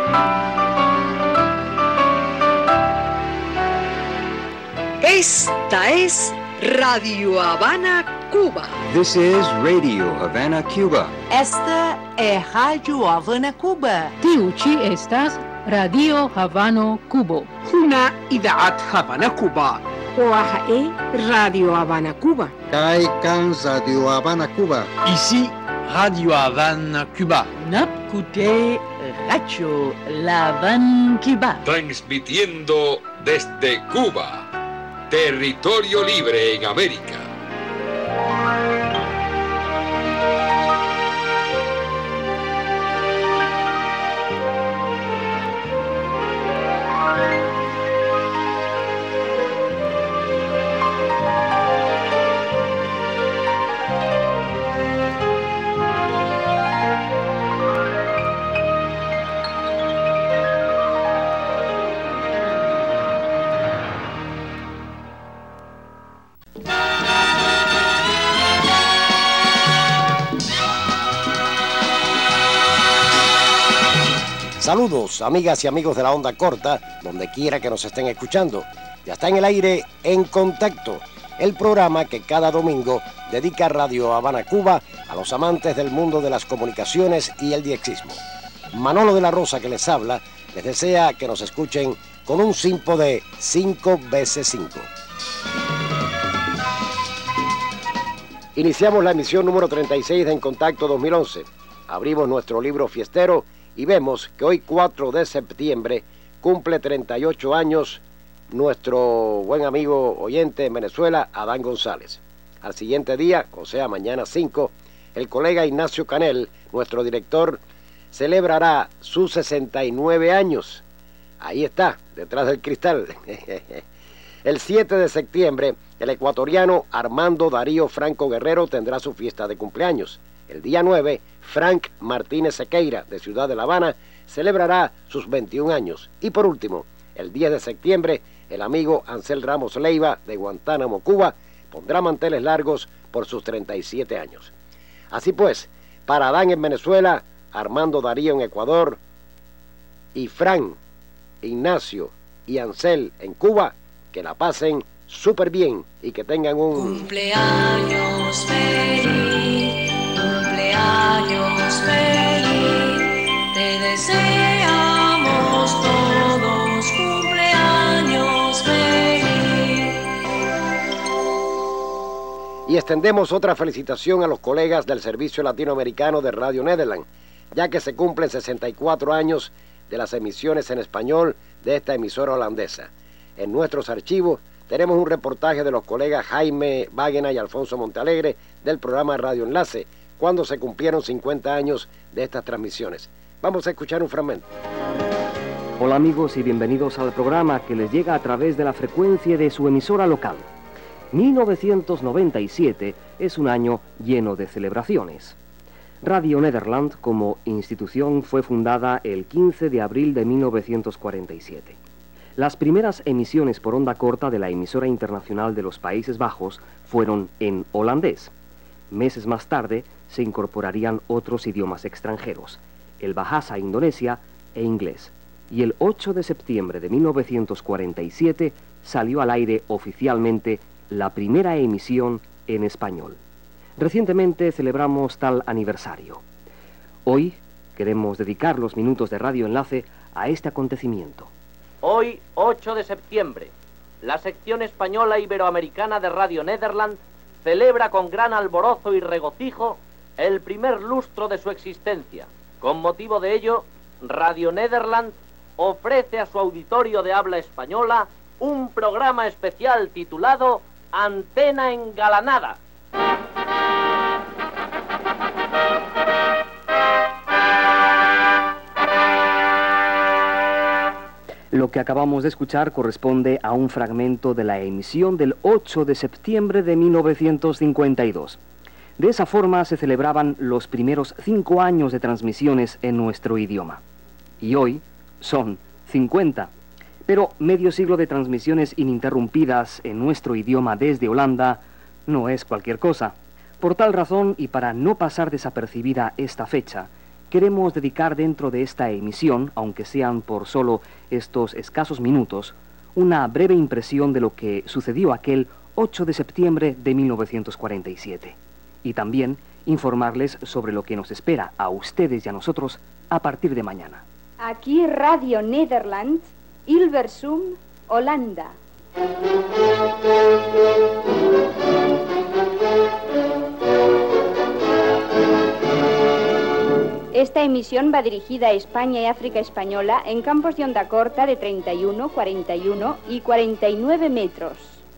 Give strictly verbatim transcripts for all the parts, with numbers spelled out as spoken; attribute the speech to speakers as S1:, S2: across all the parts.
S1: Esta es Radio Habana, Cuba.
S2: This is Radio Havana, Cuba.
S3: Esta é Rádio Havana, Cuba.
S4: Tiuchi estas Radio Havano, Cuba.
S5: هنا إذاعة هافانا كوبا.
S6: وهي راديو هافانا كوبا.
S7: Kai kan Radio Havana, Cuba.
S8: Ici, Radio Havana, Cuba.
S3: Napkute Radio La Habana, Cuba.
S9: Transmitiendo desde Cuba, territorio libre en América.
S10: Saludos, amigas y amigos de la onda corta, donde quiera que nos estén escuchando. Ya está en el aire En Contacto, el programa que cada domingo dedica Radio Habana, Cuba, a los amantes del mundo de las comunicaciones y el diexismo. Manolo de la Rosa, que les habla, les desea que nos escuchen con un simpo de cinco veces cinco. Iniciamos la emisión número treinta y seis de En Contacto dos mil once. Abrimos nuestro libro fiestero y vemos que hoy, cuatro de septiembre, cumple treinta y ocho años nuestro buen amigo oyente en Venezuela, Adán González. Al siguiente día, o sea, mañana cinco, el colega Ignacio Canel, nuestro director, celebrará sus sesenta y nueve años. Ahí está, detrás del cristal. El siete de septiembre, el ecuatoriano Armando Darío Franco Guerrero tendrá su fiesta de cumpleaños. El día nueve, Frank Martínez Sequeira, de Ciudad de La Habana, celebrará sus veintiún años. Y por último, el diez de septiembre, el amigo Ansel Ramos Leiva, de Guantánamo, Cuba, pondrá manteles largos por sus treinta y siete años. Así pues, para Adán en Venezuela, Armando Darío en Ecuador, y Frank, Ignacio y Ansel en Cuba, que la pasen súper bien y que tengan un...
S11: Cumpleaños feliz, cumpleaños feliz, te deseamos todos cumpleaños feliz.
S10: Y extendemos otra felicitación a los colegas del Servicio Latinoamericano de Radio Nederland, ya que se cumplen sesenta y cuatro años de las emisiones en español de esta emisora holandesa. En nuestros archivos tenemos un reportaje de los colegas Jaime Vágena y Alfonso Montalegre del programa Radio Enlace, cuando se cumplieron cincuenta años de estas transmisiones. Vamos a escuchar un fragmento.
S12: Hola amigos y bienvenidos al programa que les llega a través de la frecuencia de su emisora local. mil novecientos noventa y siete es un año lleno de celebraciones. Radio Nederland como institución fue fundada el quince de abril de mil novecientos cuarenta y siete. Las primeras emisiones por onda corta de la emisora internacional de los Países Bajos fueron en holandés. Meses más tarde se incorporarían otros idiomas extranjeros, el Bahasa Indonesia e inglés. Y el ocho de septiembre de mil novecientos cuarenta y siete salió al aire oficialmente la primera emisión en español. Recientemente celebramos tal aniversario. Hoy queremos dedicar los minutos de Radio Enlace a este acontecimiento.
S13: Hoy, ocho de septiembre, la sección española iberoamericana de Radio Nederland celebra con gran alborozo y regocijo el primer lustro de su existencia. Con motivo de ello, Radio Nederland ofrece a su auditorio de habla española un programa especial titulado Antena Engalanada.
S12: Lo que acabamos de escuchar corresponde a un fragmento de la emisión del ocho de septiembre de mil novecientos cincuenta y dos. De esa forma se celebraban los primeros cinco años de transmisiones en nuestro idioma. Y hoy son cincuenta. Pero medio siglo de transmisiones ininterrumpidas en nuestro idioma desde Holanda no es cualquier cosa. Por tal razón, y para no pasar desapercibida esta fecha, queremos dedicar dentro de esta emisión, aunque sean por solo estos escasos minutos, una breve impresión de lo que sucedió aquel ocho de septiembre de mil novecientos cuarenta y siete. Y también informarles sobre lo que nos espera a ustedes y a nosotros a partir de mañana.
S14: Aquí Radio Nederland, Hilversum, Holanda. Esta emisión va dirigida a España y África Española en campos de onda corta de treinta y uno, cuarenta y uno y cuarenta y nueve metros.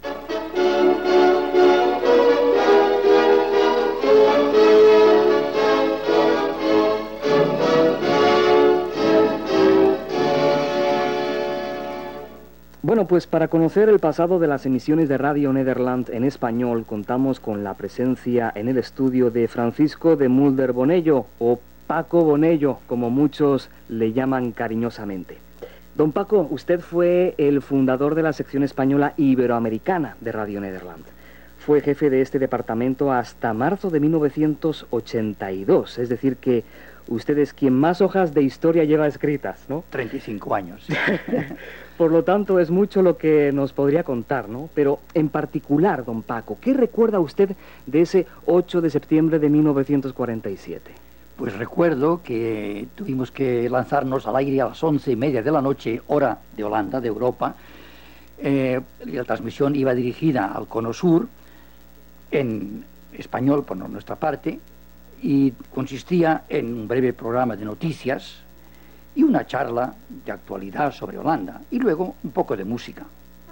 S12: Bueno, pues para conocer el pasado de las emisiones de Radio Nederland en español, contamos con la presencia en el estudio de Francisco de Mulder Bonello, o Paco Bonello, como muchos le llaman cariñosamente. Don Paco, usted fue el fundador de la sección española iberoamericana de Radio Nederland. Fue jefe de este departamento hasta marzo de mil novecientos ochenta y dos, es decir que usted es quien más hojas de historia lleva escritas, ¿no?
S8: treinta y cinco años.
S12: Por lo tanto, es mucho lo que nos podría contar, ¿no? Pero en particular, don Paco, ¿qué recuerda usted de ese ocho de septiembre de mil novecientos cuarenta y siete?
S8: Pues recuerdo que tuvimos que lanzarnos al aire a las once y media de la noche, hora de Holanda, de Europa. Eh, la transmisión iba dirigida al Cono Sur, en español por nuestra parte, y consistía en un breve programa de noticias y una charla de actualidad sobre Holanda, y luego un poco de música.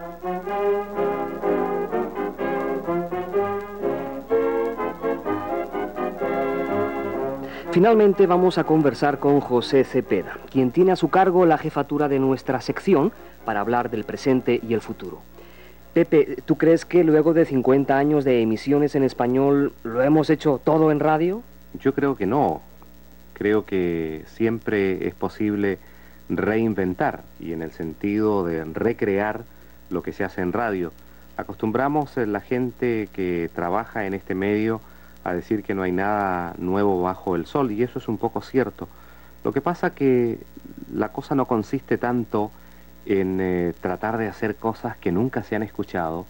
S12: Finalmente vamos a conversar con José Cepeda, quien tiene a su cargo la jefatura de nuestra sección para hablar del presente y el futuro. Pepe, ¿tú crees que luego de cincuenta años de emisiones en español lo hemos hecho todo en radio?
S15: Yo creo que no. Creo que siempre es posible reinventar, y en el sentido de recrear lo que se hace en radio. Acostumbramos a la gente que trabaja en este medio a decir que no hay nada nuevo bajo el sol, y eso es un poco cierto. Lo que pasa que la cosa no consiste tanto en eh, tratar de hacer cosas que nunca se han escuchado,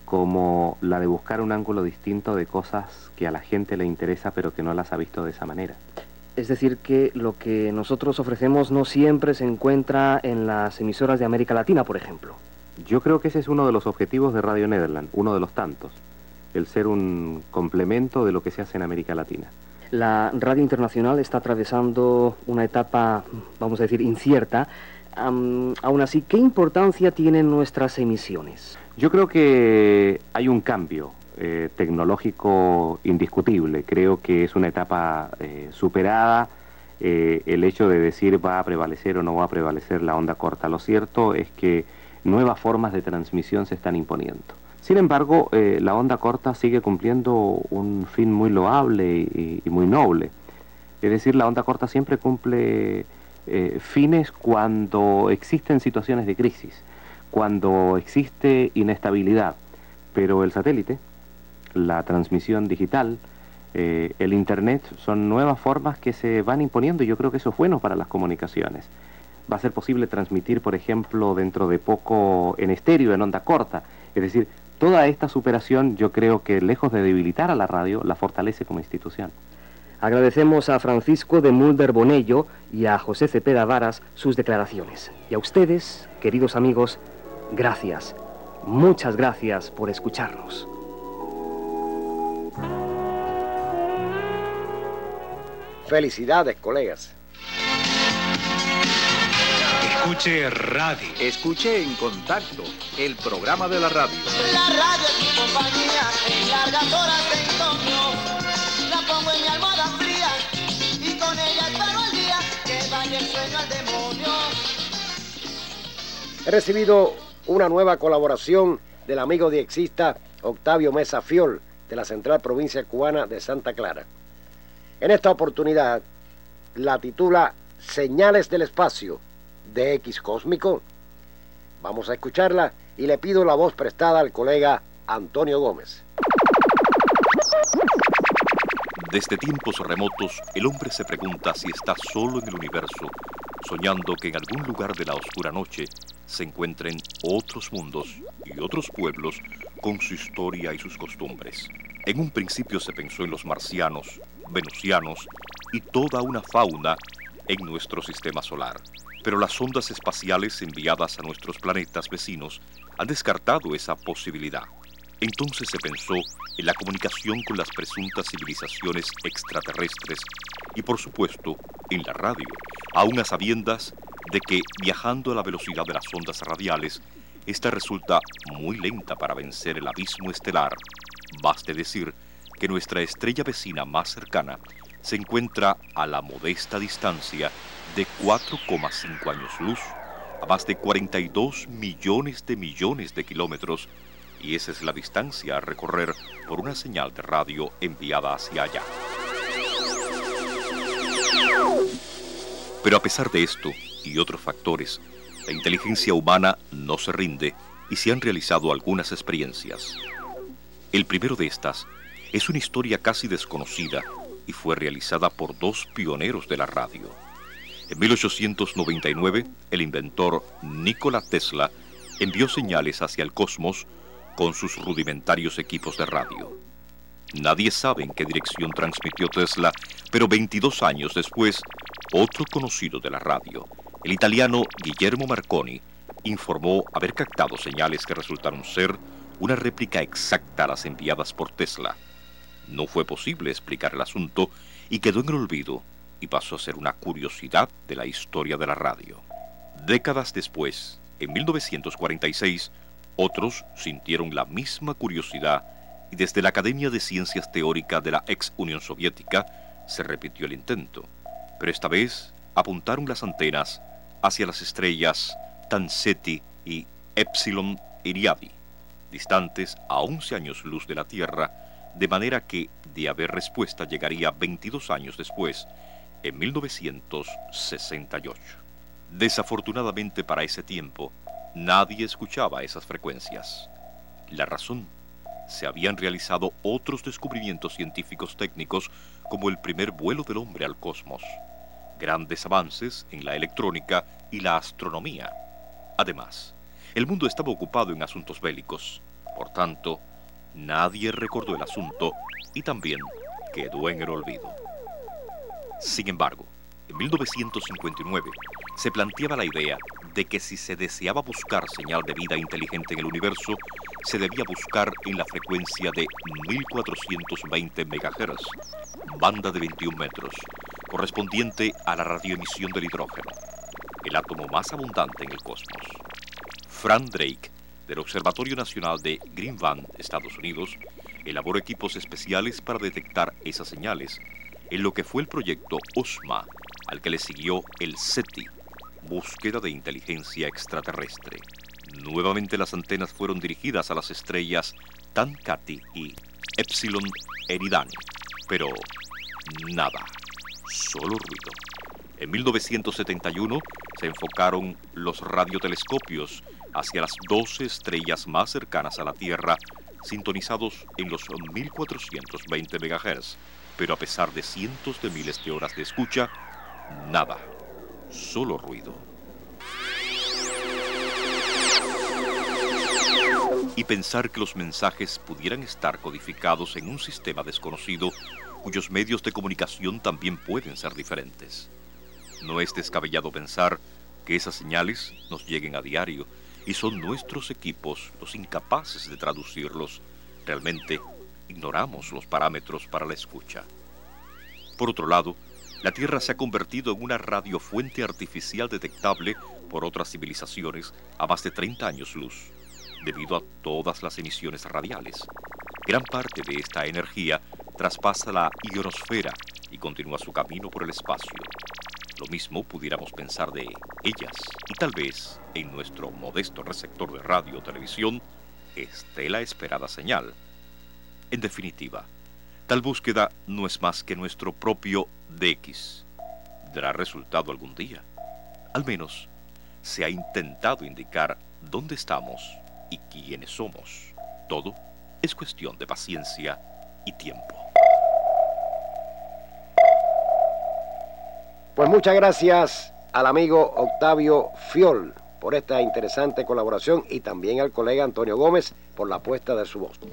S15: como la de buscar un ángulo distinto de cosas que a la gente le interesa pero que no las ha visto de esa manera.
S12: Es decir, que lo que nosotros ofrecemos no siempre se encuentra en las emisoras de América Latina, por ejemplo.
S15: Yo creo que ese es uno de los objetivos de Radio Nederland, uno de los tantos, el ser un complemento de lo que se hace en América Latina.
S12: La radio internacional está atravesando una etapa, vamos a decir, incierta. Um, aún así, ¿qué importancia tienen nuestras emisiones?
S15: Yo creo que hay un cambio eh, tecnológico indiscutible. Creo que es una etapa eh, superada. Eh, el hecho de decir va a prevalecer o no va a prevalecer la onda corta. Lo cierto es que nuevas formas de transmisión se están imponiendo. Sin embargo, eh, la onda corta sigue cumpliendo un fin muy loable y, y muy noble. Es decir, la onda corta siempre cumple eh, fines cuando existen situaciones de crisis, cuando existe inestabilidad. Pero el satélite, la transmisión digital, eh, el internet son nuevas formas que se van imponiendo, y yo creo que eso es bueno para las comunicaciones. Va a ser posible transmitir, por ejemplo, dentro de poco en estéreo, en onda corta. Es decir, toda esta superación yo creo que, lejos de debilitar a la radio, la fortalece como institución.
S12: Agradecemos a Francisco de Mulder Bonello y a José Cepeda Varas sus declaraciones. Y a ustedes, queridos amigos, gracias. Muchas gracias por escucharnos.
S10: Felicidades, colegas.
S16: Escuche radio.
S17: Escuche En Contacto, el programa de la radio.
S18: La radio es mi compañía en largas horas de insomnio. La pongo en mi almohada fría y con ella espero el día que vaya el sueño al demonio.
S10: He recibido una nueva colaboración del amigo diexista Octavio Mesa Fiol, de la Central Provincia Cubana de Santa Clara. En esta oportunidad la titula Señales del Espacio, de X Cósmico. Vamos a escucharla y le pido la voz prestada al colega Antonio Gómez.
S19: Desde tiempos remotos, el hombre se pregunta si está solo en el universo, soñando que en algún lugar de la oscura noche se encuentren otros mundos y otros pueblos con su historia y sus costumbres. En un principio se pensó en los marcianos, venusianos y toda una fauna en nuestro sistema solar. Pero las ondas espaciales enviadas a nuestros planetas vecinos han descartado esa posibilidad. Entonces se pensó en la comunicación con las presuntas civilizaciones extraterrestres y, por supuesto, en la radio, aun a sabiendas de que, viajando a la velocidad de las ondas radiales, esta resulta muy lenta para vencer el abismo estelar. Baste decir que nuestra estrella vecina más cercana se encuentra a la modesta distancia de cuatro coma cinco años luz, a más de cuarenta y dos millones de millones de kilómetros, y esa es la distancia a recorrer por una señal de radio enviada hacia allá. Pero a pesar de esto y otros factores, la inteligencia humana no se rinde y se han realizado algunas experiencias. El primero de estas es una historia casi desconocida y fue realizada por dos pioneros de la radio. En mil ochocientos noventa y nueve, el inventor Nikola Tesla envió señales hacia el cosmos con sus rudimentarios equipos de radio. Nadie sabe en qué dirección transmitió Tesla, pero veintidós años después, otro conocido de la radio, el italiano Guillermo Marconi, informó haber captado señales que resultaron ser una réplica exacta a las enviadas por Tesla. No fue posible explicar el asunto y quedó en el olvido y pasó a ser una curiosidad de la historia de la radio. Décadas después, en mil novecientos cuarenta y seis, otros sintieron la misma curiosidad y desde la Academia de Ciencias Teóricas de la ex Unión Soviética se repitió el intento, pero esta vez apuntaron las antenas hacia las estrellas Tanseti y Epsilon Iriadi, distantes a once años luz de la Tierra, de manera que, de haber respuesta, llegaría veintidós años después, en mil novecientos sesenta y ocho. Desafortunadamente para ese tiempo, nadie escuchaba esas frecuencias. La razón: se habían realizado otros descubrimientos científicos técnicos como el primer vuelo del hombre al cosmos, grandes avances en la electrónica y la astronomía. Además, el mundo estaba ocupado en asuntos bélicos, por tanto, nadie recordó el asunto y también quedó en el olvido. Sin embargo, en mil novecientos cincuenta y nueve se planteaba la idea de que si se deseaba buscar señal de vida inteligente en el universo, se debía buscar en la frecuencia de mil cuatrocientos veinte megahertz, banda de veintiún metros, correspondiente a la radioemisión del hidrógeno, el átomo más abundante en el cosmos. Frank Drake, del Observatorio Nacional de Greenland, Estados Unidos, elaboró equipos especiales para detectar esas señales, en lo que fue el proyecto OSMA, al que le siguió el SETI, Búsqueda de Inteligencia Extraterrestre. Nuevamente las antenas fueron dirigidas a las estrellas Tankati y Epsilon Eridani, pero nada, solo ruido. En mil novecientos setenta y uno se enfocaron los radiotelescopios hacia las doce estrellas más cercanas a la Tierra, sintonizados en los mil cuatrocientos veinte megahertz, pero a pesar de cientos de miles de horas de escucha, nada, solo ruido. Y pensar que los mensajes pudieran estar codificados en un sistema desconocido, cuyos medios de comunicación también pueden ser diferentes. No es descabellado pensar que esas señales nos lleguen a diario y son nuestros equipos los incapaces de traducirlos. Realmente ignoramos los parámetros para la escucha. Por otro lado, la Tierra se ha convertido en una radiofuente artificial detectable por otras civilizaciones a más de treinta años luz, debido a todas las emisiones radiales. Gran parte de esta energía traspasa la ionosfera y continúa su camino por el espacio. Lo mismo pudiéramos pensar de ellas, y tal vez en nuestro modesto receptor de radio o televisión esté la esperada señal. En definitiva, tal búsqueda no es más que nuestro propio D X. ¿Dará resultado algún día? Al menos se ha intentado indicar dónde estamos y quiénes somos. Todo es cuestión de paciencia y tiempo.
S10: Pues muchas gracias al amigo Octavio Fiol por esta interesante colaboración y también al colega Antonio Gómez por la puesta de su voz.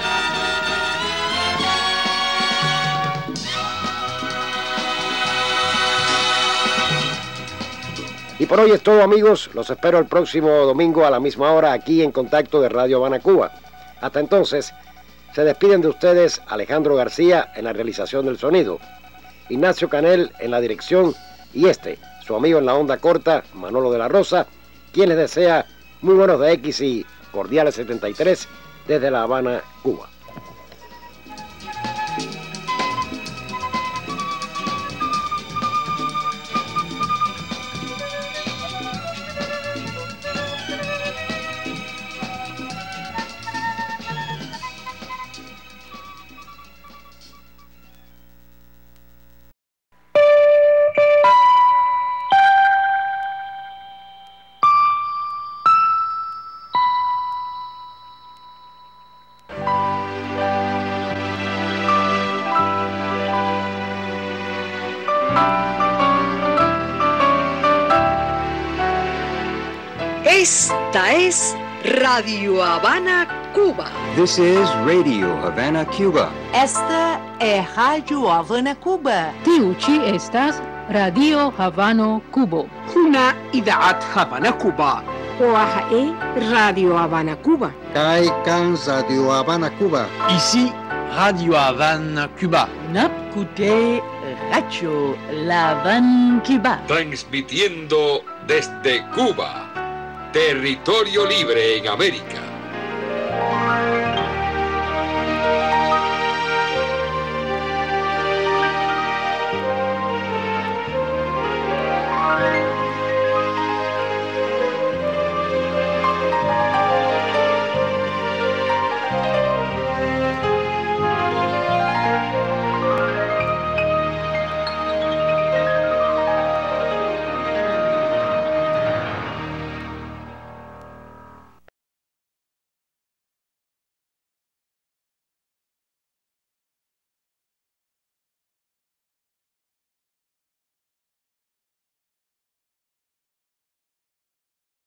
S10: Y por hoy es todo, amigos. Los espero el próximo domingo a la misma hora aquí en Contacto de Radio Habana, Cuba. Hasta entonces, se despiden de ustedes Alejandro García en la realización del sonido, Ignacio Canel en la dirección y este, su amigo en la onda corta, Manolo de la Rosa, quien les desea muy buenos de X y cordiales setenta y tres desde La Habana, Cuba.
S1: Esta es Radio Habana, Cuba.
S2: This is Radio Havana, Cuba.
S3: Esta é Rádio Havana, Cuba.
S4: Tiuchi estas Radio Havano, Cuba.
S5: هنا إذاعة هافانا كوبا.
S6: Oaja e Radio Habana, Cuba.
S7: Kai Kan Radio Habana, Cuba.
S20: Ici, Radio Havana, Cuba.
S3: Napkute Radio La Habana, Cuba.
S9: Transmitiendo desde Cuba, territorio libre en América.